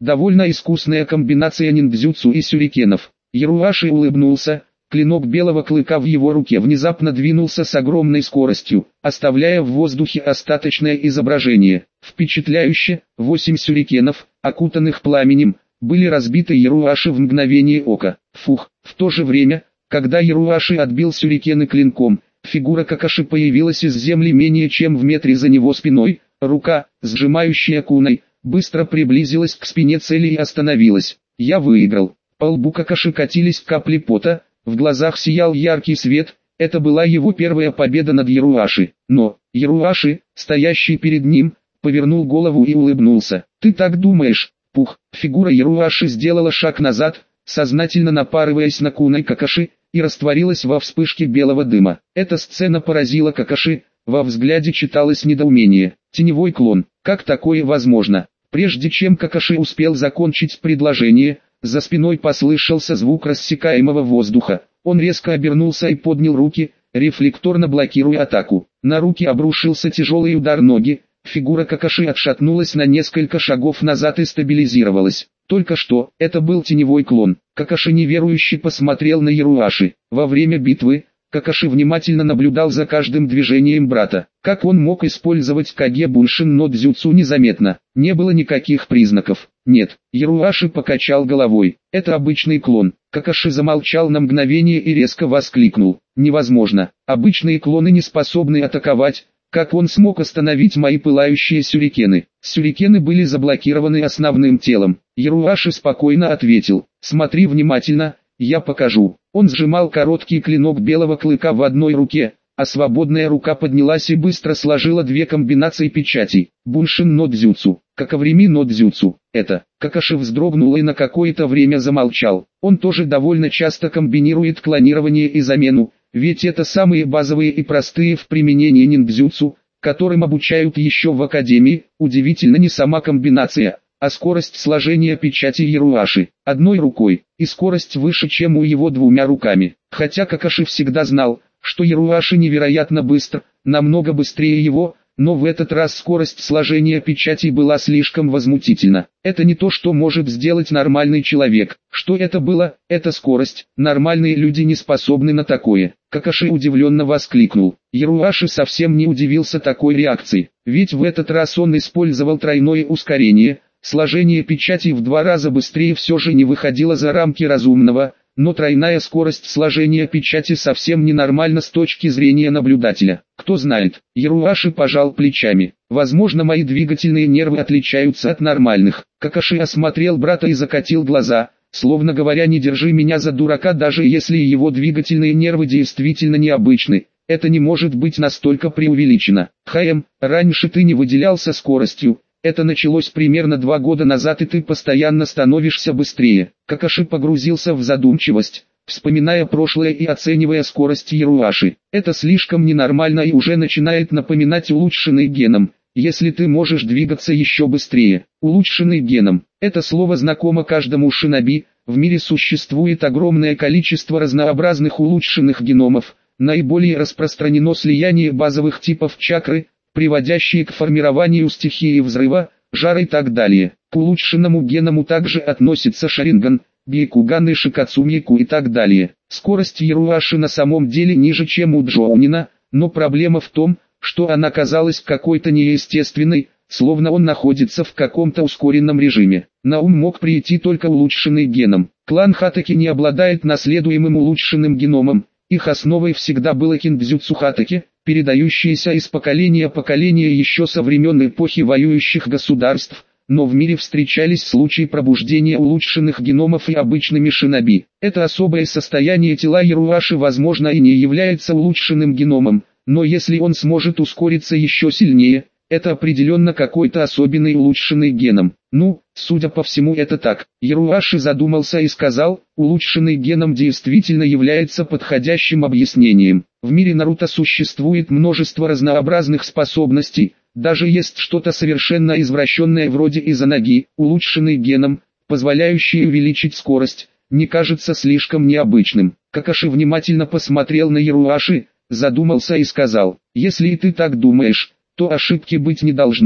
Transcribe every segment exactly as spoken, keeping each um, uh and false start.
Довольно искусная комбинация ниндзюцу и сюрикенов. Яруаши улыбнулся. Клинок белого клыка в его руке внезапно двинулся с огромной скоростью, оставляя в воздухе остаточное изображение. Впечатляюще, восемь сюрикенов, окутанных пламенем, были разбиты Яруаши в мгновение ока. Фух, в то же время, когда Яруаши отбил сюрикены клинком, фигура Какаши появилась из земли менее чем в метре за него спиной, рука, сжимающая куной, быстро приблизилась к спине цели и остановилась. Я выиграл. По лбу Какаши катились капли пота, в глазах сиял яркий свет, это была его первая победа над Яруаши. Но, Яруаши, стоящий перед ним, повернул голову и улыбнулся. «Ты так думаешь?» Пух, фигура Яруаши сделала шаг назад, сознательно напарываясь на кунай Какаши, и растворилась во вспышке белого дыма. Эта сцена поразила Какаши, во взгляде читалось недоумение. Теневой клон, как такое возможно? Прежде чем Какаши успел закончить предложение, за спиной послышался звук рассекаемого воздуха. Он резко обернулся и поднял руки, рефлекторно блокируя атаку. На руки обрушился тяжелый удар ноги, фигура Какаши отшатнулась на несколько шагов назад и стабилизировалась. Только что, это был теневой клон. Какаши неверующе посмотрел на Яруаши. Во время битвы, Какаши внимательно наблюдал за каждым движением брата. Как он мог использовать Каге Буншин но дзюцу незаметно? Не было никаких признаков. Нет, Яруаши покачал головой. Это обычный клон. Какаши замолчал на мгновение и резко воскликнул. Невозможно. Обычные клоны не способны атаковать. Как он смог остановить мои пылающие сюрикены? Сюрикены были заблокированы основным телом. Яруаши спокойно ответил. Смотри внимательно, я покажу. Он сжимал короткий клинок белого клыка в одной руке, а свободная рука поднялась и быстро сложила две комбинации печатей. Буншин но дзюцу, Какаврими но дзюцу. Это, Какаши вздрогнул и на какое-то время замолчал. Он тоже довольно часто комбинирует клонирование и замену, ведь это самые базовые и простые в применении ниндзюцу, которым обучают еще в академии. Удивительно не сама комбинация, а скорость сложения печати Яруаши одной рукой, и скорость выше, чем у его двумя руками. Хотя Какаши всегда знал, что Яруаши невероятно быстр, намного быстрее его, но в этот раз скорость сложения печатей была слишком возмутительна. Это не то, что может сделать нормальный человек. Что это было? Это скорость. Нормальные люди не способны на такое. Какаши удивленно воскликнул. Яруаши совсем не удивился такой реакции, ведь в этот раз он использовал тройное ускорение. Сложение печатей в два раза быстрее все же не выходило за рамки разумного, но тройная скорость сложения печати совсем ненормальна с точки зрения наблюдателя. Кто знает, Яруаши пожал плечами. Возможно, мои двигательные нервы отличаются от нормальных. Какаши осмотрел брата и закатил глаза, словно говоря: не держи меня за дурака, даже если его двигательные нервы действительно необычны. Это не может быть настолько преувеличено. Хаем, раньше ты не выделялся скоростью. Это началось примерно два года назад, и ты постоянно становишься быстрее. Какаши погрузился в задумчивость, вспоминая прошлое и оценивая скорость Яруаши. Это слишком ненормально и уже начинает напоминать улучшенный геном. Если ты можешь двигаться еще быстрее. Улучшенный геном. Это слово знакомо каждому шиноби. В мире существует огромное количество разнообразных улучшенных геномов. Наиболее распространено слияние базовых типов чакры, приводящие к формированию стихии взрыва, жара и так далее. К улучшенному геному также относятся Шаринган, Бейкуган и Шикацумьяку и так далее. Скорость Яруаши на самом деле ниже, чем у Джоунина, но проблема в том, что она казалась какой-то неестественной, словно он находится в каком-то ускоренном режиме. На ум мог прийти только улучшенный геном. Клан Хатаки не обладает наследуемым улучшенным геномом, их основой всегда было киндзюцу Хатаки, передающееся из поколения в поколение еще со времен эпохи воюющих государств, но в мире встречались случаи пробуждения улучшенных геномов и обычными шиноби. Это особое состояние тела Яруаши возможно и не является улучшенным геномом, но если он сможет ускориться еще сильнее, это определенно какой-то особенный улучшенный геном. Ну, судя по всему, это так. Яруаши задумался и сказал: улучшенный геном действительно является подходящим объяснением. В мире Наруто существует множество разнообразных способностей, даже есть что-то совершенно извращенное вроде Изанаги, улучшенный геном, позволяющий увеличить скорость, не кажется слишком необычным. Какаши внимательно посмотрел на Яруаши, задумался и сказал: если и ты так думаешь, то ошибки быть не должно.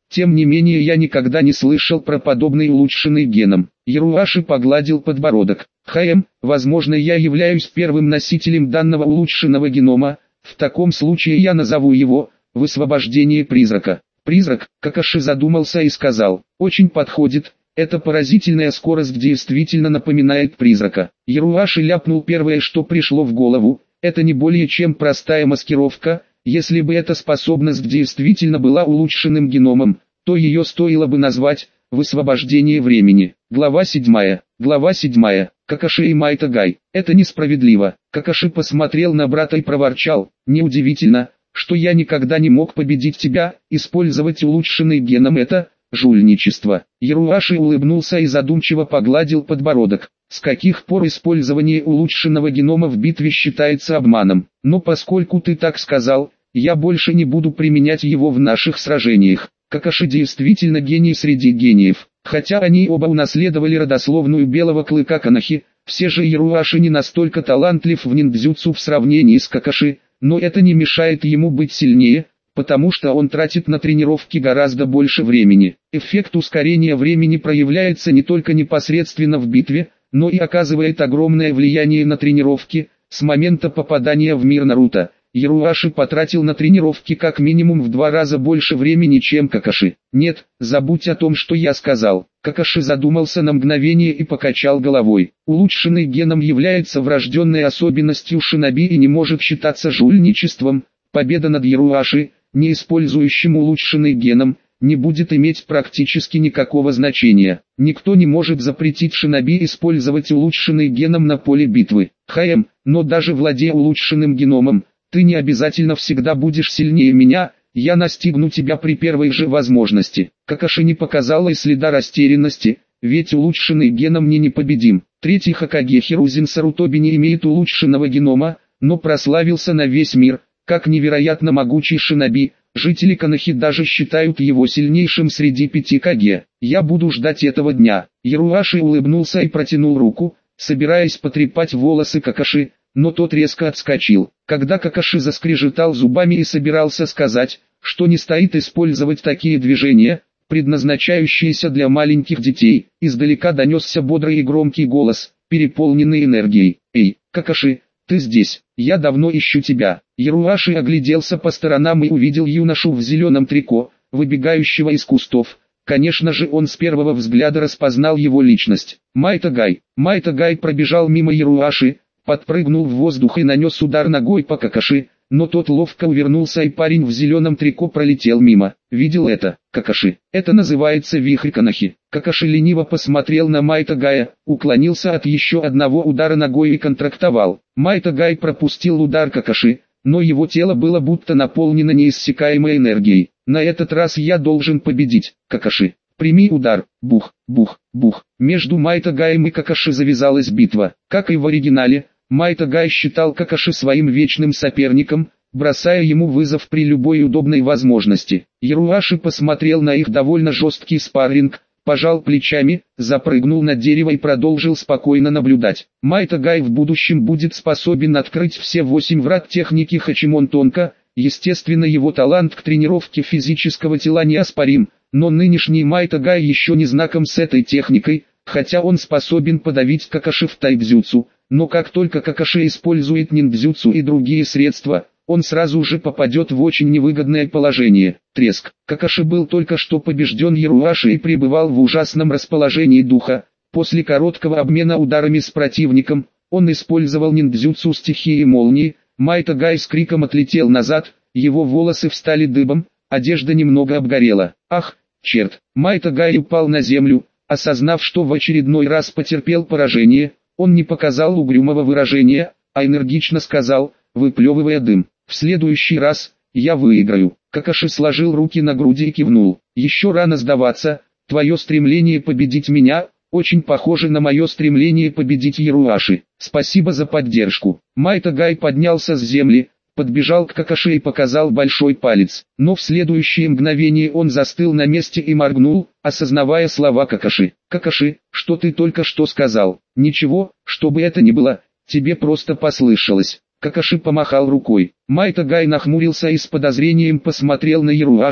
Тем не менее я никогда не слышал про подобный улучшенный геном. Яруаши погладил подбородок. Хм, возможно я являюсь первым носителем данного улучшенного генома, в таком случае я назову его «Высвобождение призрака». Призрак, Какаши задумался и сказал, очень подходит, эта поразительная скорость действительно напоминает призрака. Яруаши ляпнул первое, что пришло в голову, это не более чем простая маскировка. Если бы эта способность действительно была улучшенным геномом, то ее стоило бы назвать «Высвобождение времени». Глава седьмая. Глава седьмая. Какаши и Майтагай. Это несправедливо. Какаши посмотрел на брата и проворчал. Неудивительно, что я никогда не мог победить тебя. Использовать улучшенный геном — это жульничество. Яруаши улыбнулся и задумчиво погладил подбородок. С каких пор использование улучшенного генома в битве считается обманом? Но поскольку ты так сказал, я больше не буду применять его в наших сражениях. Какаши действительно гений среди гениев. Хотя они оба унаследовали родословную Белого Клыка Канахи, все же Яруаши не настолько талантлив в ниндзюцу в сравнении с Какаши, но это не мешает ему быть сильнее, потому что он тратит на тренировки гораздо больше времени. Эффект ускорения времени проявляется не только непосредственно в битве, но и оказывает огромное влияние на тренировки. С момента попадания в мир Наруто, Яруаши потратил на тренировки как минимум в два раза больше времени, чем Какаши. Нет, забудь о том, что я сказал. Какаши задумался на мгновение и покачал головой. Улучшенный геном является врожденной особенностью шиноби и не может считаться жульничеством. Победа над Яруаши, не использующим улучшенный геном, не будет иметь практически никакого значения. Никто не может запретить шиноби использовать улучшенный геном на поле битвы. Хм, но даже владея улучшенным геномом, ты не обязательно всегда будешь сильнее меня, я настигну тебя при первой же возможности. Какаши не показала и следа растерянности, ведь улучшенный геном не непобедим. Третий Хокаге Хирузин Сарутоби не имеет улучшенного генома, но прославился на весь мир, как невероятно могучий шиноби. Жители Канахи даже считают его сильнейшим среди пяти Каге. Я буду ждать этого дня. Яруаши улыбнулся и протянул руку, собираясь потрепать волосы Какаши, но тот резко отскочил. Когда Какаши заскрежетал зубами и собирался сказать, что не стоит использовать такие движения, предназначающиеся для маленьких детей, издалека донесся бодрый и громкий голос, переполненный энергией. «Эй, Какаши, ты здесь, я давно ищу тебя». Яруаши огляделся по сторонам и увидел юношу в зеленом трико, выбегающего из кустов. Конечно же, он с первого взгляда распознал его личность. Майтагай. Майтагай пробежал мимо Яруаши, подпрыгнул в воздух и нанес удар ногой по Какаши, но тот ловко увернулся и парень в зеленом трико пролетел мимо. Видел это, Какаши? Это называется вихрь Канахи. Какаши лениво посмотрел на Майтагая, уклонился от еще одного удара ногой и контрактовал. Майтагай пропустил удар Какаши, но его тело было будто наполнено неиссякаемой энергией. На этот раз я должен победить, Какаши. Прими удар. Бух, бух, бух. Между Майтагаем и Какаши завязалась битва. Как и в оригинале, Майтагай считал Какаши своим вечным соперником, бросая ему вызов при любой удобной возможности. Яруаши посмотрел на их довольно жесткий спарринг, пожал плечами, запрыгнул на дерево и продолжил спокойно наблюдать. Майтагай в будущем будет способен открыть все восемь врат техники Хачимон Тонко. Естественно, его талант к тренировке физического тела неоспорим, но нынешний Майтагай еще не знаком с этой техникой, хотя он способен подавить Какаши в тайбзюцу, но как только Какаши использует ниндзюцу и другие средства, он сразу же попадет в очень невыгодное положение. Треск. Какаши был только что побежден Яруаши и пребывал в ужасном расположении духа. После короткого обмена ударами с противником, он использовал ниндзюцу стихии молнии. Майтагай с криком отлетел назад, его волосы встали дыбом, одежда немного обгорела. Ах, черт! Майтагай упал на землю, осознав, что в очередной раз потерпел поражение. Он не показал угрюмого выражения, а энергично сказал, выплевывая дым: «В следующий раз, я выиграю». Какаши сложил руки на груди и кивнул. «Еще рано сдаваться, твое стремление победить меня очень похоже на мое стремление победить Яруаши. Спасибо за поддержку». Майтагай поднялся с земли, подбежал к Какаши и показал большой палец. Но в следующее мгновение он застыл на месте и моргнул, осознавая слова Какаши. «Какаши, что ты только что сказал?» «Ничего, что бы это ни было, тебе просто послышалось». Какаши помахал рукой. Майтагай нахмурился и с подозрением посмотрел на Яруаши.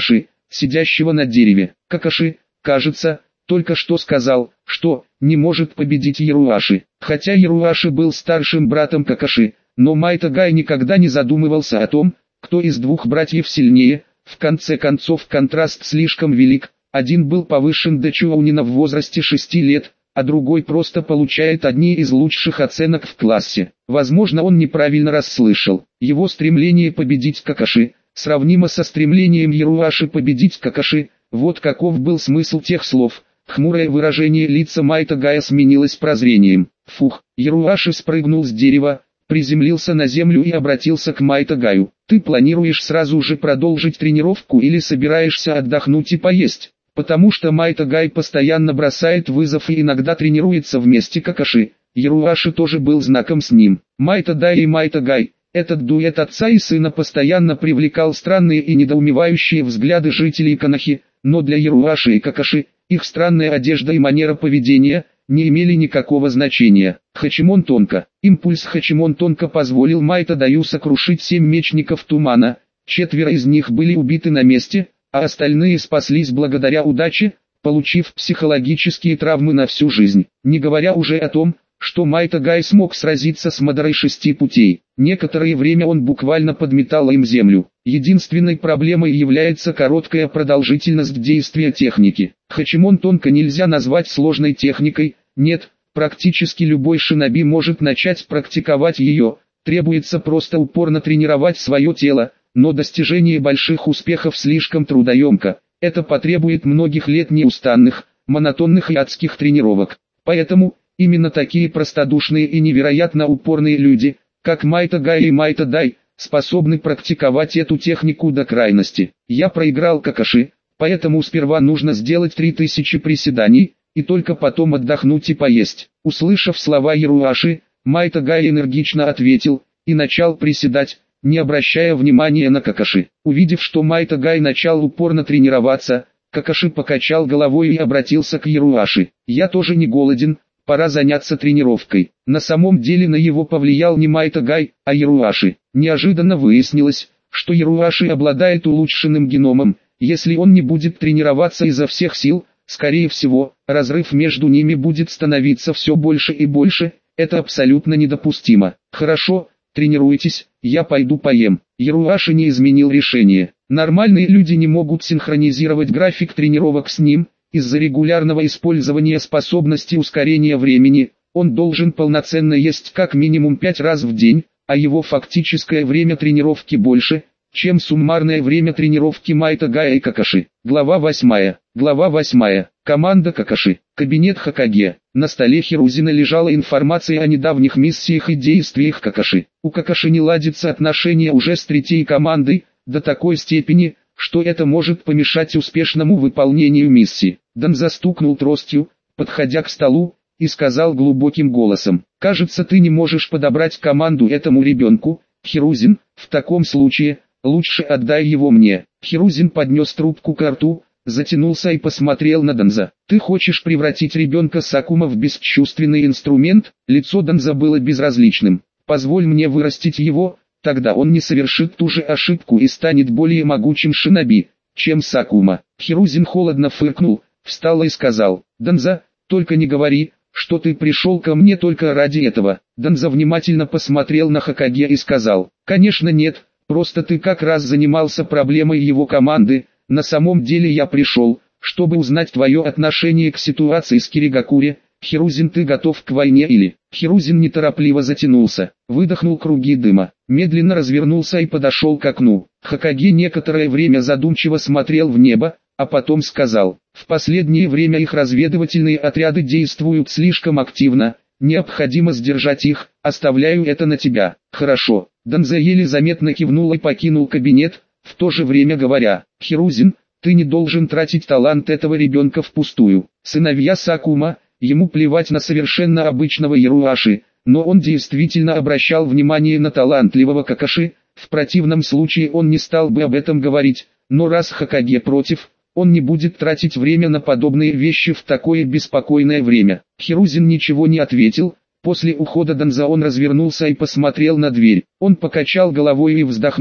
сидящего на дереве. Какаши, кажется, только что сказал, что не может победить Яруаши. Хотя Яруаши был старшим братом Какаши, но Майтагай никогда не задумывался о том, кто из двух братьев сильнее. В конце концов контраст слишком велик, один был повышен до чоунина в возрасте шести лет, а другой просто получает одни из лучших оценок в классе. Возможно, он неправильно расслышал. Его стремление победить Какаши сравнимо со стремлением Яруаши победить Какаши. Вот каков был смысл тех слов. Хмурое выражение лица Майтагая сменилось прозрением. Фух, Яруаши спрыгнул с дерева, приземлился на землю и обратился к Майтагаю. Ты планируешь сразу же продолжить тренировку или собираешься отдохнуть и поесть? Потому что Майтагай постоянно бросает вызов и иногда тренируется вместе Какаши. Яруаши тоже был знаком с ним. Майтадай и Майтагай, этот дуэт отца и сына постоянно привлекал странные и недоумевающие взгляды жителей Конохи, но для Яруаши и Какаши, их странная одежда и манера поведения не имели никакого значения. Хачимон Тонко. Импульс Хачимон Тонко позволил Майтадаю сокрушить семь мечников тумана, четверо из них были убиты на месте, а остальные спаслись благодаря удаче, получив психологические травмы на всю жизнь. Не говоря уже о том, что Майтагай смог сразиться с Мадарой шести путей. Некоторое время он буквально подметал им землю. Единственной проблемой является короткая продолжительность действия техники. Хачимон Тонко нельзя назвать сложной техникой, нет, практически любой шиноби может начать практиковать ее, требуется просто упорно тренировать свое тело, но достижение больших успехов слишком трудоемко, это потребует многих лет неустанных, монотонных и адских тренировок. Поэтому, именно такие простодушные и невероятно упорные люди, как Майтагай и Майтадай, способны практиковать эту технику до крайности. Я проиграл Какаши, поэтому сперва нужно сделать три тысячи приседаний, и только потом отдохнуть и поесть. Услышав слова Яруаши, Майтагай энергично ответил, и начал приседать, не обращая внимания на Какаши. Увидев, что Майтагай начал упорно тренироваться, Какаши покачал головой и обратился к Яруаши. «Я тоже не голоден, пора заняться тренировкой». На самом деле на его повлиял не Майтагай, а Яруаши. Неожиданно выяснилось, что Яруаши обладает улучшенным геномом. Если он не будет тренироваться изо всех сил, скорее всего, разрыв между ними будет становиться все больше и больше. Это абсолютно недопустимо. Хорошо, тренируйтесь, я пойду поем. Яруаши не изменил решение. Нормальные люди не могут синхронизировать график тренировок с ним. Из-за регулярного использования способности ускорения времени, он должен полноценно есть как минимум пять раз в день, а его фактическое время тренировки больше, чем суммарное время тренировки Майтагая и Какаши. Глава восьмая. Глава восьмая. Команда Какаши. Кабинет Хокаге. На столе Хирузина лежала информация о недавних миссиях и действиях Какаши. У Какаши не ладятся отношения уже с третьей командой, до такой степени, что это может помешать успешному выполнению миссии. Дан застукнул тростью, подходя к столу, и сказал глубоким голосом: «Кажется, ты не можешь подобрать команду этому ребенку, Хирузин, в таком случае, лучше отдай его мне». Хирузин поднес трубку к рту, затянулся и посмотрел на Данза. «Ты хочешь превратить ребенка Сакума в бесчувственный инструмент?» Лицо Данза было безразличным. «Позволь мне вырастить его, тогда он не совершит ту же ошибку и станет более могучим шиноби, чем Сакума». Хирузин холодно фыркнул, встал и сказал: «Данза, только не говори, что ты пришел ко мне только ради этого». Данза внимательно посмотрел на Хокаге и сказал: «Конечно нет, просто ты как раз занимался проблемой его команды. На самом деле я пришел, чтобы узнать твое отношение к ситуации с Киригакури. Хирузин, ты готов к войне или?» Хирузин неторопливо затянулся, выдохнул круги дыма, медленно развернулся и подошел к окну. Хокаге некоторое время задумчиво смотрел в небо, а потом сказал: «В последнее время их разведывательные отряды действуют слишком активно, необходимо сдержать их, оставляю это на тебя». «Хорошо». Данза еле заметно кивнул и покинул кабинет, в то же время говоря: «Хирузин, ты не должен тратить талант этого ребенка впустую. Сыновья Сакума, ему плевать на совершенно обычного Яруаши, но он действительно обращал внимание на талантливого Какаши, в противном случае он не стал бы об этом говорить, но раз Хокаге против, он не будет тратить время на подобные вещи в такое беспокойное время». Хирузин ничего не ответил. После ухода Данза он развернулся и посмотрел на дверь. Он покачал головой и вздохнул,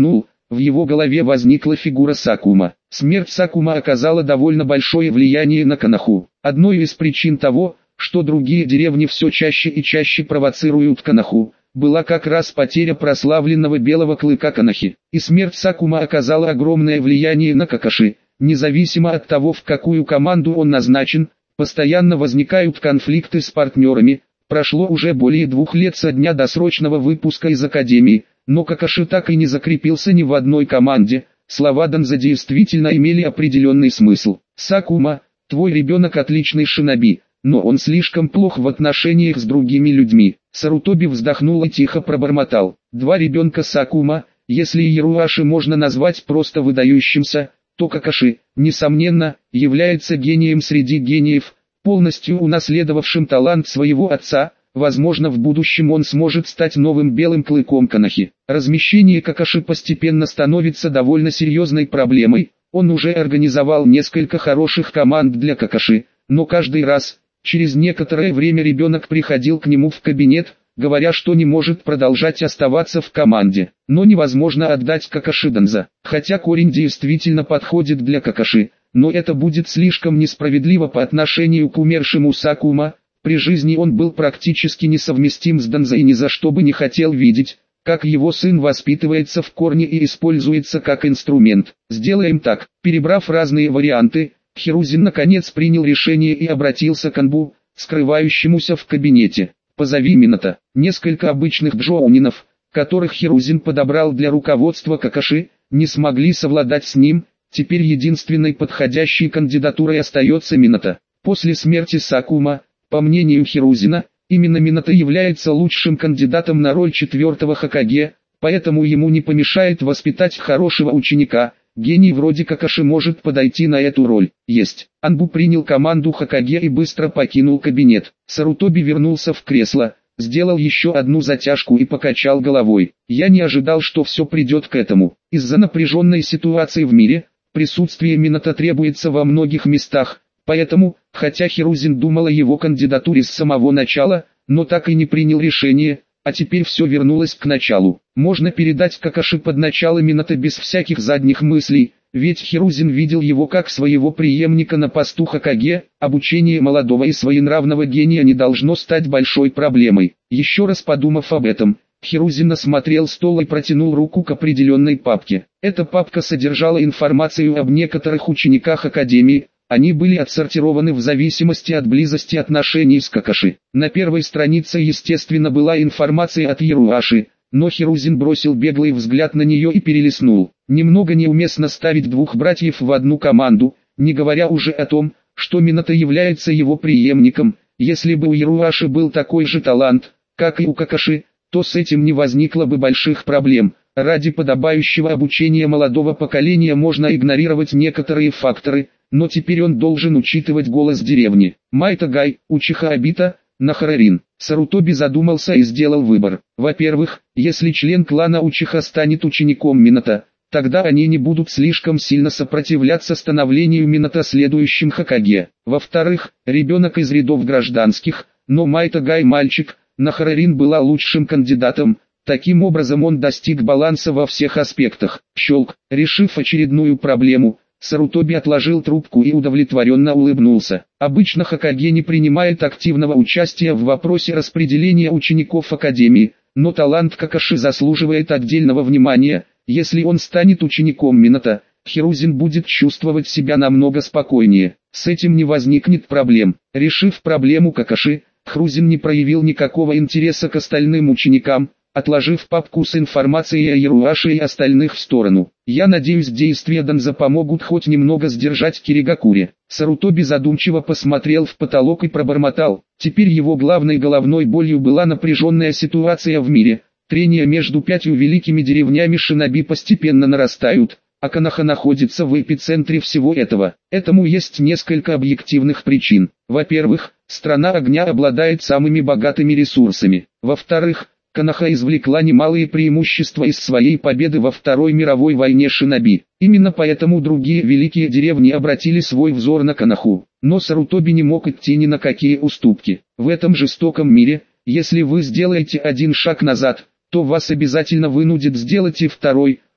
в его голове возникла фигура Сакума. Смерть Сакума оказала довольно большое влияние на Коноху. Одной из причин того, что другие деревни все чаще и чаще провоцируют Коноху, была как раз потеря прославленного белого клыка Конохи. И смерть Сакума оказала огромное влияние на Какаши. Независимо от того, в какую команду он назначен, постоянно возникают конфликты с партнерами. Прошло уже более двух лет со дня досрочного выпуска из Академии, но Какаши так и не закрепился ни в одной команде. Слова Данза действительно имели определенный смысл. «Сакума, твой ребенок отличный шиноби, но он слишком плох в отношениях с другими людьми». Сарутоби вздохнул и тихо пробормотал. «Два ребенка Сакума, если Яруаши можно назвать просто выдающимся, то Какаши, несомненно, является гением среди гениев, полностью унаследовавшим талант своего отца. Возможно, в будущем он сможет стать новым белым клыком Конохи». Размещение Какаши постепенно становится довольно серьезной проблемой. Он уже организовал несколько хороших команд для Какаши, но каждый раз, через некоторое время ребенок приходил к нему в кабинет, говоря, что не может продолжать оставаться в команде. Но невозможно отдать Какаши Данза. Хотя корень действительно подходит для Какаши, но это будет слишком несправедливо по отношению к умершему Сакума. При жизни он был практически несовместим с Данза и ни за что бы не хотел видеть, как его сын воспитывается в корне и используется как инструмент. Сделаем так. Перебрав разные варианты, Хирузин наконец принял решение и обратился к Анбу, скрывающемуся в кабинете. «Позови Минато». Несколько обычных джоунинов, которых Хирузин подобрал для руководства Какаши, не смогли совладать с ним. Теперь единственной подходящей кандидатурой остается Минато. После смерти Сакума, по мнению Хирузина, именно Минато является лучшим кандидатом на роль четвертого Хокаге, поэтому ему не помешает воспитать хорошего ученика. Гений вроде Какаши может подойти на эту роль. Есть. Анбу принял команду Хокаге и быстро покинул кабинет. Сарутоби вернулся в кресло, сделал еще одну затяжку и покачал головой. Я не ожидал, что все придет к этому. Из-за напряженной ситуации в мире, присутствие Минато требуется во многих местах, поэтому, хотя Хирузин думал о его кандидатуре с самого начала, но так и не принял решение. А теперь все вернулось к началу. Можно передать Какаши под начало Минато без всяких задних мыслей, ведь Хирузин видел его как своего преемника на посту Хокаге. Обучение молодого и своенравного гения не должно стать большой проблемой. Еще раз подумав об этом, Хирузин осмотрел стол и протянул руку к определенной папке. Эта папка содержала информацию об некоторых учениках Академии. Они были отсортированы в зависимости от близости отношений с Какаши. На первой странице, естественно, была информация от Яруаши, но Хирузин бросил беглый взгляд на нее и перелистнул. Немного неуместно ставить двух братьев в одну команду, не говоря уже о том, что Минато является его преемником. Если бы у Яруаши был такой же талант, как и у Какаши, то с этим не возникло бы больших проблем. Ради подобающего обучения молодого поколения можно игнорировать некоторые факторы, но теперь он должен учитывать голос деревни. Майта Гай, Учиха Обита, Нахарарин. Сарутоби задумался и сделал выбор. Во-первых, если член клана Учиха станет учеником Минато, тогда они не будут слишком сильно сопротивляться становлению Минато следующим Хокаге. Во-вторых, ребенок из рядов гражданских, но Майта Гай мальчик, Нахарарин была лучшим кандидатом. Таким образом он достиг баланса во всех аспектах. Щелк. Решив очередную проблему, Сарутоби отложил трубку и удовлетворенно улыбнулся. Обычно Хокаге не принимает активного участия в вопросе распределения учеников Академии, но талант Какаши заслуживает отдельного внимания. Если он станет учеником Минато, Хирузин будет чувствовать себя намного спокойнее. С этим не возникнет проблем. Решив проблему Какаши, Хирузин не проявил никакого интереса к остальным ученикам, отложив папку с информацией о Яруаши и остальных в сторону. Я надеюсь, действия Данза помогут хоть немного сдержать Киригакури. Сарутоби задумчиво посмотрел в потолок и пробормотал. Теперь его главной головной болью была напряженная ситуация в мире. Трения между пятью великими деревнями шиноби постепенно нарастают, а Коноха находится в эпицентре всего этого. Этому есть несколько объективных причин. Во-первых, страна огня обладает самыми богатыми ресурсами. Во-вторых, Коноха извлекла немалые преимущества из своей победы во Второй мировой войне шиноби. Именно поэтому другие великие деревни обратили свой взор на Коноху. Но Сарутоби не мог идти ни на какие уступки. В этом жестоком мире, если вы сделаете один шаг назад, то вас обязательно вынудит сделать и второй,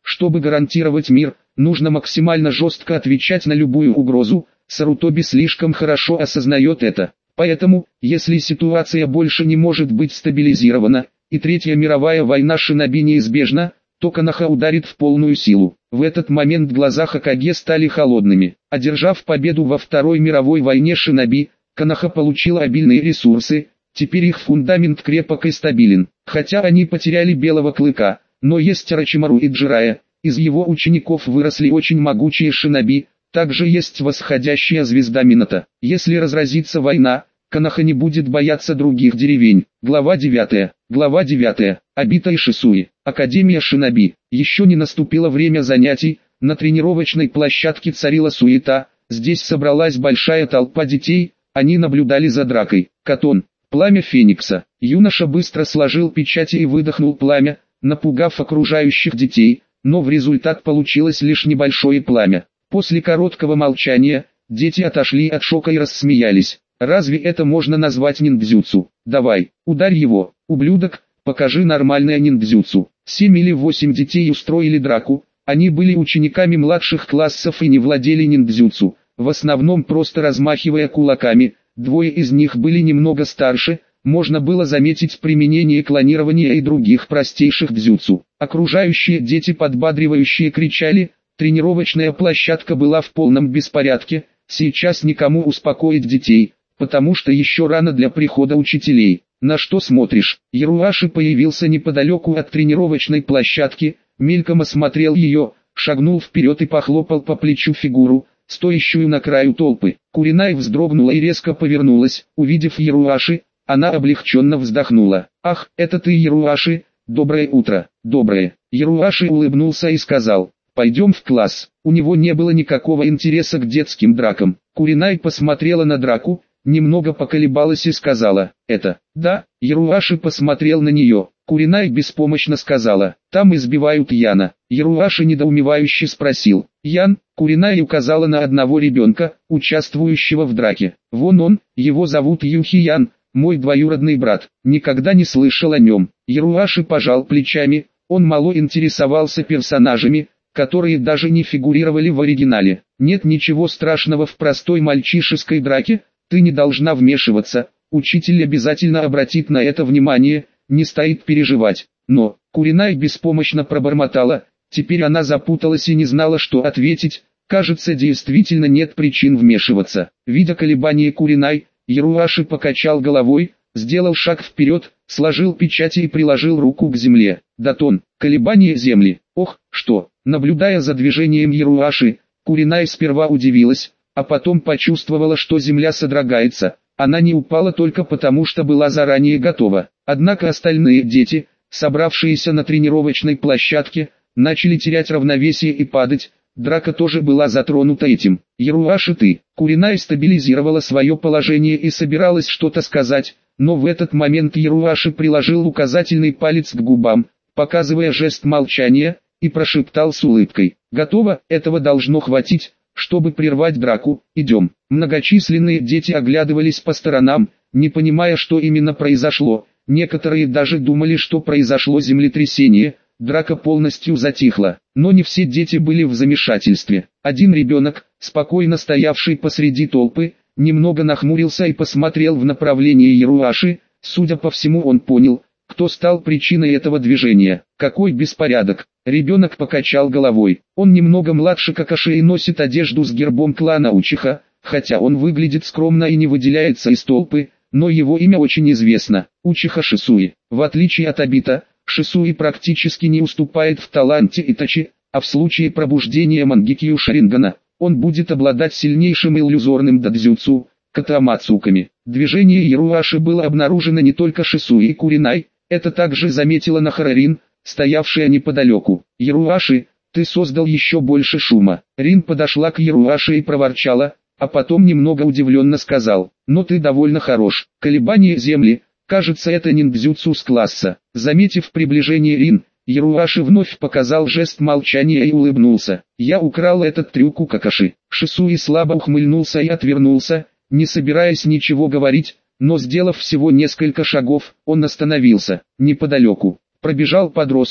Чтобы гарантировать мир, нужно максимально жестко отвечать на любую угрозу. Сарутоби слишком хорошо осознает это. Поэтому, если ситуация больше не может быть стабилизирована, и Третья мировая война шиноби неизбежна, то Коноха ударит в полную силу. В этот момент глаза Хокаге стали холодными. Одержав победу во Второй мировой войне шиноби, Коноха получила обильные ресурсы, теперь их фундамент крепок и стабилен. Хотя они потеряли Белого Клыка, но есть Орочимару и Джирая, из его учеников выросли очень могучие шиноби, также есть восходящая звезда Минато. Если разразится война, Коноха не будет бояться других деревень. Глава девятая. Глава девятая. Обита и Шисуи. Академия шиноби. Еще не наступило время занятий, на тренировочной площадке царила суета, здесь собралась большая толпа детей, они наблюдали за дракой. Катон. Пламя Феникса. Юноша быстро сложил печати и выдохнул пламя, напугав окружающих детей, но в результат получилось лишь небольшое пламя. После короткого молчания, дети отошли от шока и рассмеялись. Разве это можно назвать ниндзюцу? Давай, ударь его, ублюдок, покажи нормальное ниндзюцу. Семь или восемь детей устроили драку, они были учениками младших классов и не владели ниндзюцу, в основном просто размахивая кулаками, двое из них были немного старше, можно было заметить применение клонирования и других простейших дзюцу. Окружающие дети подбадривающие кричали, тренировочная площадка была в полном беспорядке, сейчас никому успокоить детей, потому что еще рано для прихода учителей. На что смотришь? Яруаши появился неподалеку от тренировочной площадки, мельком осмотрел ее, шагнул вперед и похлопал по плечу фигуру, стоящую на краю толпы. Куринай вздрогнула и резко повернулась, увидев Яруаши, она облегченно вздохнула. «Ах, это ты, Яруаши, доброе утро». «Доброе». Яруаши улыбнулся и сказал: «Пойдем в класс». У него не было никакого интереса к детским дракам. Куринай посмотрела на драку, немного поколебалась и сказала: «Это». «Да». Яруаши посмотрел на нее. Куринай беспомощно сказала: «Там избивают Яна». Яруаши недоумевающе спросил: «Ян?» Куринай указала на одного ребенка, участвующего в драке. «Вон он, его зовут Юхи Ян, мой двоюродный брат». Никогда не слышал о нем. Яруаши пожал плечами, он мало интересовался персонажами, которые даже не фигурировали в оригинале. «Нет ничего страшного в простой мальчишеской драке, ты не должна вмешиваться, учитель обязательно обратит на это внимание, не стоит переживать». Но, Куринай беспомощно пробормотала, теперь она запуталась и не знала, что ответить, кажется, действительно нет причин вмешиваться. Видя колебания Куринай, Яруаши покачал головой, сделал шаг вперед, сложил печати и приложил руку к земле. Датон, колебание земли. Ох, что? Наблюдая за движением Яруаши, Куринай сперва удивилась, а потом почувствовала, что земля содрогается. Она не упала только потому, что была заранее готова. Однако остальные дети, собравшиеся на тренировочной площадке, начали терять равновесие и падать. Драка тоже была затронута этим. «Яруаши, ты». Куринай стабилизировала свое положение и собиралась что-то сказать, но в этот момент Яруаши приложил указательный палец к губам, показывая жест молчания, и прошептал с улыбкой: «Готово, этого должно хватить, чтобы прервать драку, идем». Многочисленные дети оглядывались по сторонам, не понимая, что именно произошло, некоторые даже думали, что произошло землетрясение. Драка полностью затихла, но не все дети были в замешательстве. Один ребенок, спокойно стоявший посреди толпы, немного нахмурился и посмотрел в направлении Яруаши. Судя по всему, он понял, кто стал причиной этого движения. «Какой беспорядок!» Ребенок покачал головой. Он немного младше Какаши и носит одежду с гербом клана Учиха, хотя он выглядит скромно и не выделяется из толпы, но его имя очень известно – Учиха Шисуи. В отличие от Обита, Шисуи практически не уступает в таланте Итачи, а в случае пробуждения Мангекью Шарингана, он будет обладать сильнейшим иллюзорным дадзюцу – катаамацуками. Движение Яруаши было обнаружено не только Шисуи и Куринай, это также заметила Нахара Рин, стоявшая неподалеку. «Яруаши, ты создал еще больше шума». Рин подошла к Яруаши и проворчала, а потом немного удивленно сказал: «Но ты довольно хорош». Колебание земли. Кажется, это ниндзюцу с класса. Заметив приближение Рин, Яруаши вновь показал жест молчания и улыбнулся. «Я украл этот трюк у Какаши». Шисуи слабо ухмыльнулся и отвернулся, не собираясь ничего говорить, но сделав всего несколько шагов, он остановился. Неподалеку пробежал подросток,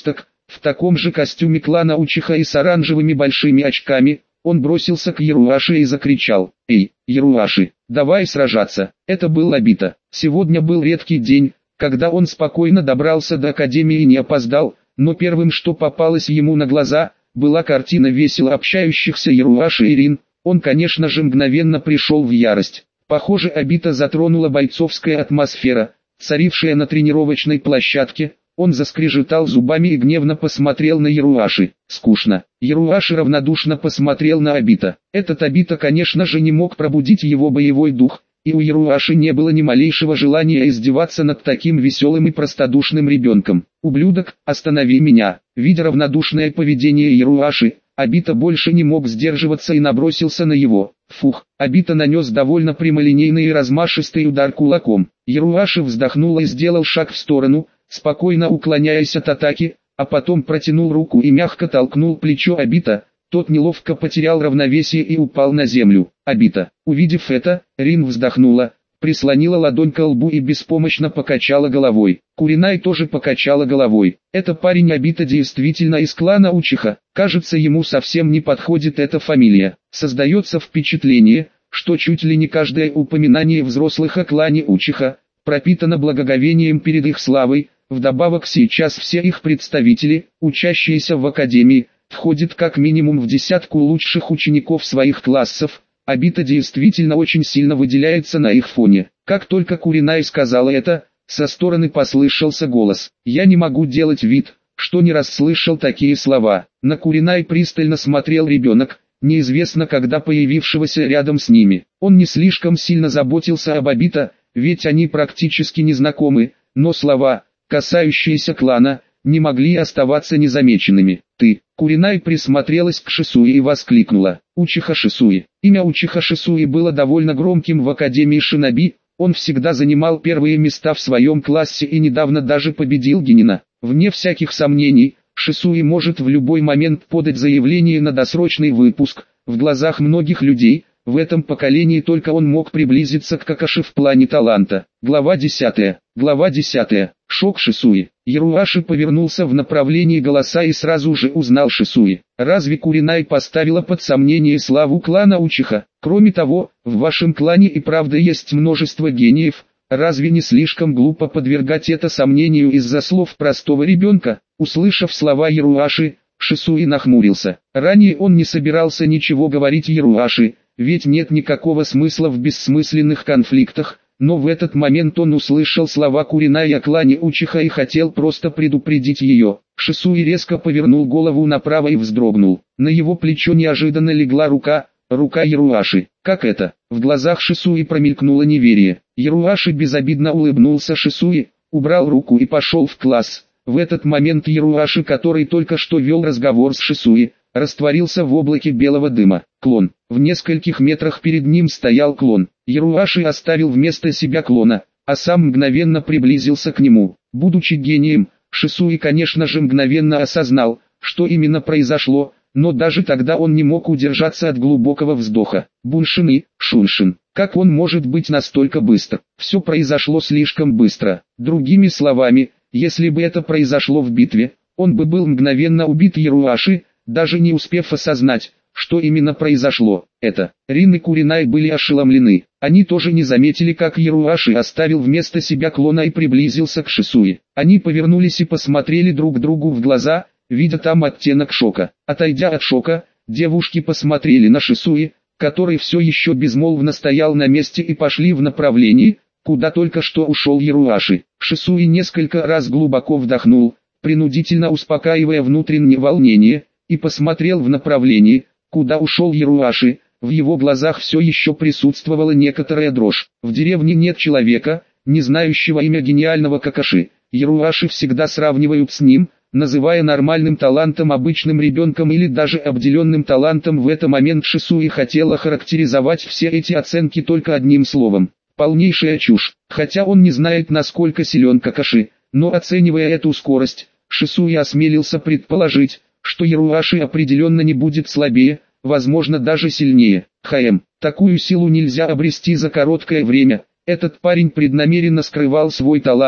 в таком же костюме клана Учиха и с оранжевыми большими очками. Он бросился к Яруаши и закричал: «Эй, Яруаши, давай сражаться!» Это был Обита. Сегодня был редкий день, когда он спокойно добрался до Академии и не опоздал, но первым, что попалось ему на глаза, была картина весело общающихся Яруаши и Рин. Он, конечно же, мгновенно пришел в ярость. Похоже, Обита затронула бойцовская атмосфера, царившая на тренировочной площадке. Он заскрежетал зубами и гневно посмотрел на Яруаши. Скучно. Яруаши равнодушно посмотрел на Обита. Этот Обита, конечно же, не мог пробудить его боевой дух, и у Яруаши не было ни малейшего желания издеваться над таким веселым и простодушным ребенком. «Ублюдок, останови меня!» Видя равнодушное поведение Яруаши, Обита больше не мог сдерживаться и набросился на его. Фух, Обита нанес довольно прямолинейный и размашистый удар кулаком. Яруаши вздохнул и сделал шаг в сторону, спокойно уклоняясь от атаки, а потом протянул руку и мягко толкнул плечо Обита. Тот неловко потерял равновесие и упал на землю. Обита. Увидев это, Рин вздохнула, прислонила ладонь к лбу и беспомощно покачала головой. Куринай тоже покачала головой. Это парень Обита действительно из клана Учиха. Кажется, ему совсем не подходит эта фамилия. Создается впечатление, что чуть ли не каждое упоминание взрослых о клане Учиха пропитано благоговением перед их славой. Вдобавок сейчас все их представители, учащиеся в академии, входят как минимум в десятку лучших учеников своих классов. Обита действительно очень сильно выделяется на их фоне. Как только Куринай сказала это, со стороны послышался голос. «Я не могу делать вид, что не расслышал такие слова». На Куринай пристально смотрел ребенок, неизвестно когда появившегося рядом с ними. Он не слишком сильно заботился об Обита, ведь они практически не знакомы, но слова, касающиеся клана, не могли оставаться незамеченными. «Ты!» Куринай присмотрелась к Шисуи и воскликнула. «Учиха Шисуи». Имя Учиха Шисуи было довольно громким в Академии Шиноби. Он всегда занимал первые места в своем классе и недавно даже победил Генина. Вне всяких сомнений, Шисуи может в любой момент подать заявление на досрочный выпуск. В глазах многих людей, в этом поколении только он мог приблизиться к Какаши в плане таланта. Глава десятая. Глава десятая. Шок Шисуи. Яруаши повернулся в направлении голоса и сразу же узнал Шисуи. Разве Куринай поставила под сомнение славу клана Учиха? Кроме того, в вашем клане и правда есть множество гениев. Разве не слишком глупо подвергать это сомнению из-за слов простого ребенка? Услышав слова Яруаши, Шисуи нахмурился. Ранее он не собирался ничего говорить Яруаши, ведь нет никакого смысла в бессмысленных конфликтах, но в этот момент он услышал слова Куринай о клане Учиха и хотел просто предупредить ее. Шисуи резко повернул голову направо и вздрогнул. На его плечо неожиданно легла рука, рука Яруаши. Как это? В глазах Шисуи промелькнуло неверие. Яруаши безобидно улыбнулся Шисуи, убрал руку и пошел в класс. В этот момент Яруаши, который только что вел разговор с Шисуи, растворился в облаке белого дыма. Клон. В нескольких метрах перед ним стоял клон. Яруаши оставил вместо себя клона, а сам мгновенно приблизился к нему. Будучи гением, Шисуи, конечно же, мгновенно осознал, что именно произошло, но даже тогда он не мог удержаться от глубокого вздоха. Буншин и Шуншин. Как он может быть настолько быстр? Все произошло слишком быстро. Другими словами, если бы это произошло в битве, он бы был мгновенно убит. Яруаши, даже не успев осознать, что именно произошло. Это. Рин и Куринай были ошеломлены. Они тоже не заметили, как Яруаши оставил вместо себя клона и приблизился к Шисуи. Они повернулись и посмотрели друг другу в глаза, видя там оттенок шока. Отойдя от шока, девушки посмотрели на Шисуи, который все еще безмолвно стоял на месте, и пошли в направлении, куда только что ушел Яруаши. Шисуи несколько раз глубоко вдохнул, принудительно успокаивая внутреннее волнение, и посмотрел в направлении, куда ушел Яруаши. В его глазах все еще присутствовала некоторая дрожь. В деревне нет человека, не знающего имя гениального Какаши. Яруаши всегда сравнивают с ним, называя нормальным талантом обычным ребенком или даже обделенным талантом. В этот момент Шисуи хотел охарактеризовать все эти оценки только одним словом. Полнейшая чушь. Хотя он не знает, насколько силен Какаши, но оценивая эту скорость, Шисуи осмелился предположить, что Яруаши определенно не будет слабее, возможно даже сильнее. Хм, такую силу нельзя обрести за короткое время. Этот парень преднамеренно скрывал свой талант,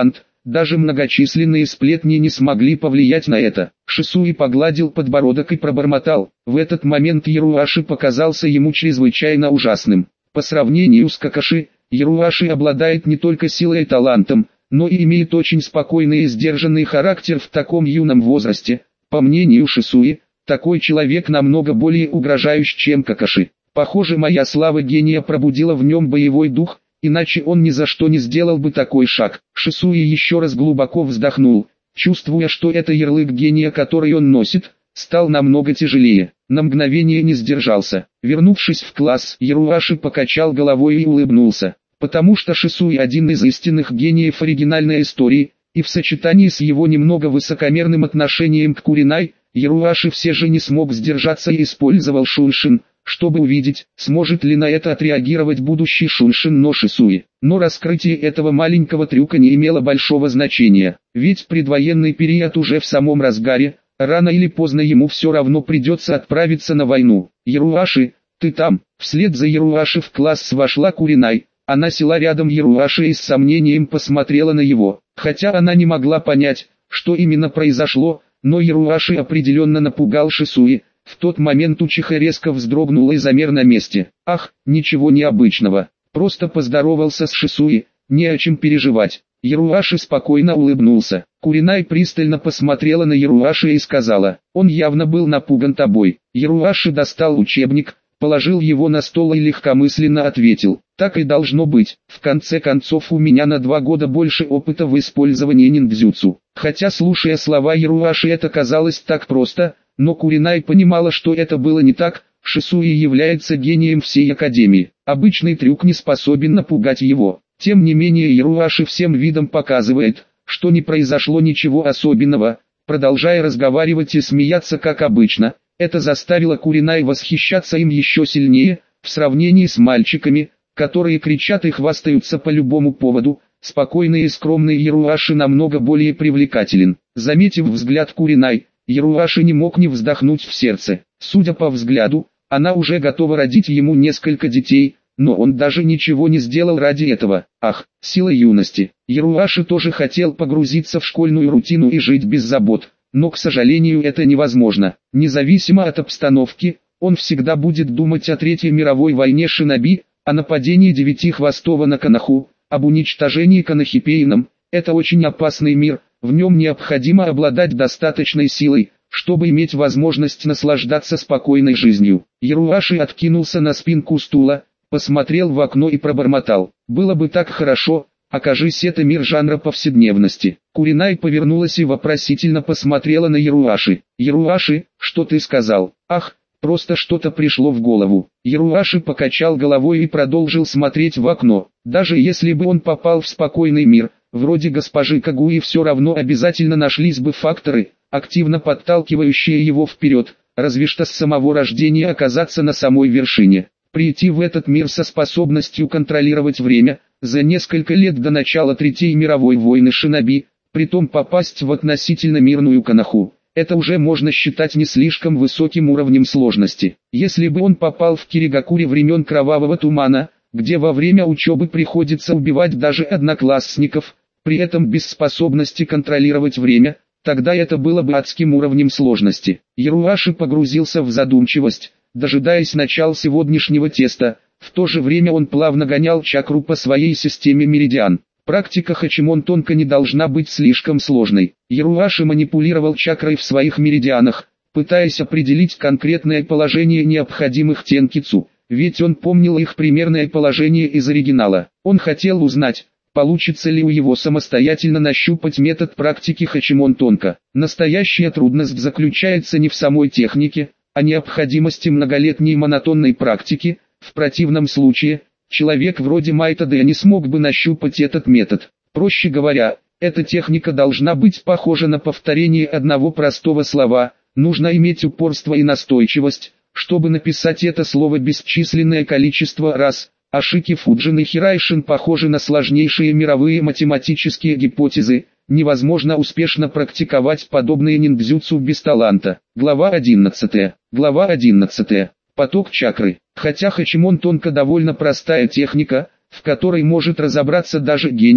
Даже многочисленные сплетни не смогли повлиять на это. Шисуи погладил подбородок и пробормотал. В этот момент Яруаши показался ему чрезвычайно ужасным. По сравнению с Какаши, Яруаши обладает не только силой и талантом, но и имеет очень спокойный и сдержанный характер в таком юном возрасте. По мнению Шисуи, такой человек намного более угрожающий, чем Какаши. Похоже, моя слава гения пробудила в нем боевой дух, иначе он ни за что не сделал бы такой шаг. Шисуи еще раз глубоко вздохнул, чувствуя, что это ярлык гения, который он носит, стал намного тяжелее. На мгновение не сдержался. Вернувшись в класс, Яруаши покачал головой и улыбнулся. Потому что Шисуи один из истинных гениев оригинальной истории, и в сочетании с его немного высокомерным отношением к Куринай, Яруаши все же не смог сдержаться и использовал Шуншин, чтобы увидеть, сможет ли на это отреагировать будущий Шуншин но Шисуи. Но раскрытие этого маленького трюка не имело большого значения, ведь предвоенный период уже в самом разгаре, рано или поздно ему все равно придется отправиться на войну. Яруаши, ты там? Вслед за Яруаши в класс вошла Куринай. Она села рядом Яруаши и с сомнением посмотрела на его, хотя она не могла понять, что именно произошло, но Яруаши определенно напугал Шисуи. В тот момент Учиха резко вздрогнула и замер на месте. Ах, ничего необычного, просто поздоровался с Шисуи, не о чем переживать. Яруаши спокойно улыбнулся. Куринай пристально посмотрела на Яруаши и сказала, он явно был напуган тобой. Яруаши достал учебник, положил его на стол и легкомысленно ответил, так и должно быть, в конце концов у меня на два года больше опыта в использовании ниндзюцу. Хотя слушая слова Яруаши это казалось так просто, но Куринай понимала, что это было не так. Шисуи является гением всей Академии, обычный трюк не способен напугать его. Тем не менее Яруаши всем видом показывает, что не произошло ничего особенного, продолжая разговаривать и смеяться как обычно. Это заставило Куринай восхищаться им еще сильнее, в сравнении с мальчиками, которые кричат и хвастаются по любому поводу. Спокойный и скромный Яруаши намного более привлекателен. Заметив взгляд Куринай, Яруаши не мог не вздохнуть в сердце. Судя по взгляду, она уже готова родить ему несколько детей, но он даже ничего не сделал ради этого. Ах, сила юности. Яруаши тоже хотел погрузиться в школьную рутину и жить без забот. Но, к сожалению, это невозможно. Независимо от обстановки, он всегда будет думать о Третьей мировой войне шиноби, о нападении Девяти Хвостова на Канаху, об уничтожении Канахипейном. Это очень опасный мир, в нем необходимо обладать достаточной силой, чтобы иметь возможность наслаждаться спокойной жизнью. Яруаши откинулся на спинку стула, посмотрел в окно и пробормотал. Было бы так хорошо, окажись это мир жанра повседневности. Куринай повернулась и вопросительно посмотрела на Яруаши. Яруаши, что ты сказал? Ах, просто что-то пришло в голову. Яруаши покачал головой и продолжил смотреть в окно. Даже если бы он попал в спокойный мир, вроде госпожи Кагуи, все равно обязательно нашлись бы факторы, активно подталкивающие его вперед, разве что с самого рождения оказаться на самой вершине. Прийти в этот мир со способностью контролировать время, за несколько лет до начала Третьей мировой войны шиноби, притом попасть в относительно мирную Канаху. Это уже можно считать не слишком высоким уровнем сложности. Если бы он попал в Киригакури времен Кровавого Тумана, где во время учебы приходится убивать даже одноклассников, при этом без способности контролировать время, тогда это было бы адским уровнем сложности. Яруаши погрузился в задумчивость, дожидаясь начала сегодняшнего теста. В то же время он плавно гонял чакру по своей системе меридиан. Практика Хачимон Тонко не должна быть слишком сложной. Яруаши манипулировал чакрой в своих меридианах, пытаясь определить конкретное положение необходимых тенкицу, ведь он помнил их примерное положение из оригинала. Он хотел узнать, получится ли у его самостоятельно нащупать метод практики Хачимон Тонко. Настоящая трудность заключается не в самой технике, а необходимости многолетней монотонной практики. В противном случае, человек вроде Майтадэ не смог бы нащупать этот метод. Проще говоря, эта техника должна быть похожа на повторение одного простого слова. Нужно иметь упорство и настойчивость, чтобы написать это слово бесчисленное количество раз. Ашики Фуджин и Хирайшин похожи на сложнейшие мировые математические гипотезы. Невозможно успешно практиковать подобные ниндзюцу без таланта. Глава одиннадцатая. Глава одиннадцатая. Поток чакры. Хотя Хачимон Тонко довольно простая техника, в которой может разобраться даже генин,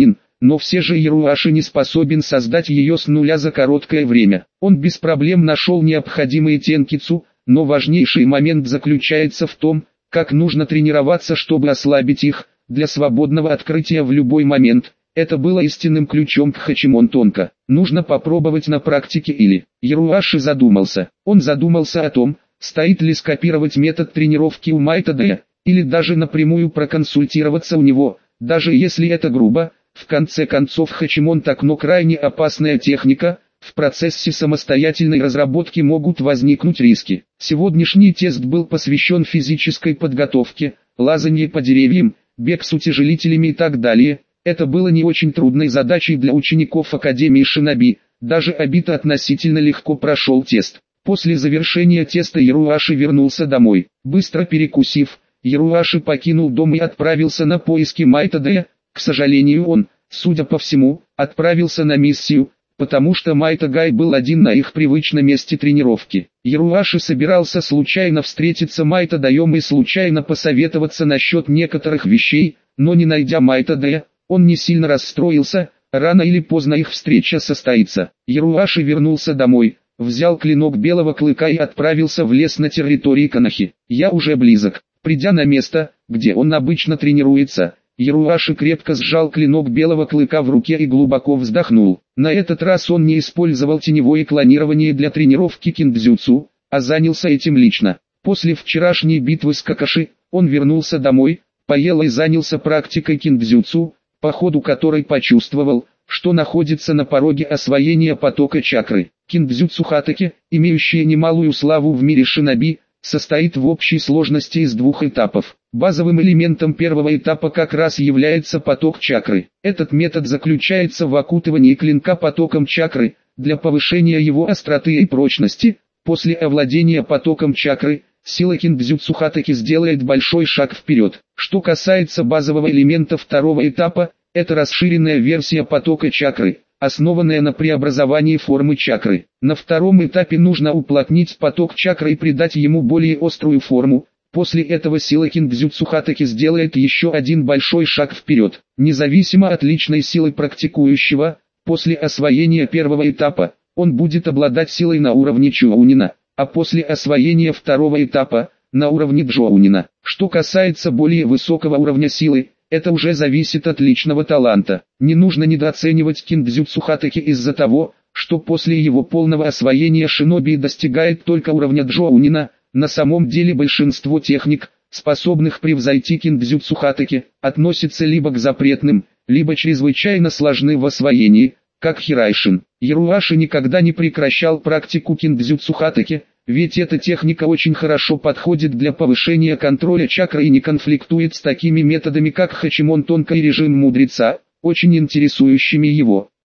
но все же Ируаши не способен создать ее с нуля за короткое время. Он без проблем нашел необходимые тенкицу, но важнейший момент заключается в том, как нужно тренироваться, чтобы ослабить их, для свободного открытия в любой момент. Это было истинным ключом к Хачимон Тонко. Нужно попробовать на практике или... Ируаши задумался. Он задумался о том, стоит ли скопировать метод тренировки у Майта Дэя, или даже напрямую проконсультироваться у него, даже если это грубо. В конце концов, Хачимон Тонко крайне опасная техника, в процессе самостоятельной разработки могут возникнуть риски. Сегодняшний тест был посвящен физической подготовке, лазанье по деревьям, бег с утяжелителями и так далее. Это было не очень трудной задачей для учеников Академии Шиноби, даже Обита относительно легко прошел тест. После завершения теста Ируаши вернулся домой. Быстро перекусив, Ируаши покинул дом и отправился на поиски Майта Дэя. К сожалению, он, судя по всему, отправился на миссию, потому что Майта Гай был один на их привычном месте тренировки. Ируаши собирался случайно встретиться Майта Даем и случайно посоветоваться насчет некоторых вещей, но не найдя Майта Дэя, он не сильно расстроился, рано или поздно их встреча состоится. Ируаши вернулся домой, взял клинок Белого Клыка и отправился в лес на территории Канахи. Я уже близок. Придя на место, где он обычно тренируется, Ируаши крепко сжал клинок Белого Клыка в руке и глубоко вздохнул. На этот раз он не использовал теневое клонирование для тренировки киндзюцу, а занялся этим лично. После вчерашней битвы с Какаши, он вернулся домой, поел и занялся практикой киндзюцу, по ходу которой почувствовал, что находится на пороге освоения потока чакры. Киндзюцу Хатаки, имеющая немалую славу в мире шиноби, состоит в общей сложности из двух этапов. Базовым элементом первого этапа как раз является поток чакры. Этот метод заключается в окутывании клинка потоком чакры, для повышения его остроты и прочности. После овладения потоком чакры, сила киндзюцу Хатаки сделает большой шаг вперед. Что касается базового элемента второго этапа, это расширенная версия потока чакры, основанная на преобразовании формы чакры. На втором этапе нужно уплотнить поток чакры и придать ему более острую форму. После этого сила киндзюцу Хатаки сделает еще один большой шаг вперед. Независимо от личной силы практикующего, после освоения первого этапа, он будет обладать силой на уровне Чоунина, а после освоения второго этапа, на уровне Джоунина. Что касается более высокого уровня силы, это уже зависит от личного таланта. Не нужно недооценивать киндзюцу Хатаки из-за того, что после его полного освоения шиноби достигает только уровня Джоунина. На самом деле большинство техник, способных превзойти киндзюцу Хатаки, относятся либо к запретным, либо чрезвычайно сложны в освоении, как Хирайшин. Ируаши никогда не прекращал практику киндзюцу Хатаки, ведь эта техника очень хорошо подходит для повышения контроля чакры и не конфликтует с такими методами как Хачимон Тонко и режим мудреца, очень интересующими его.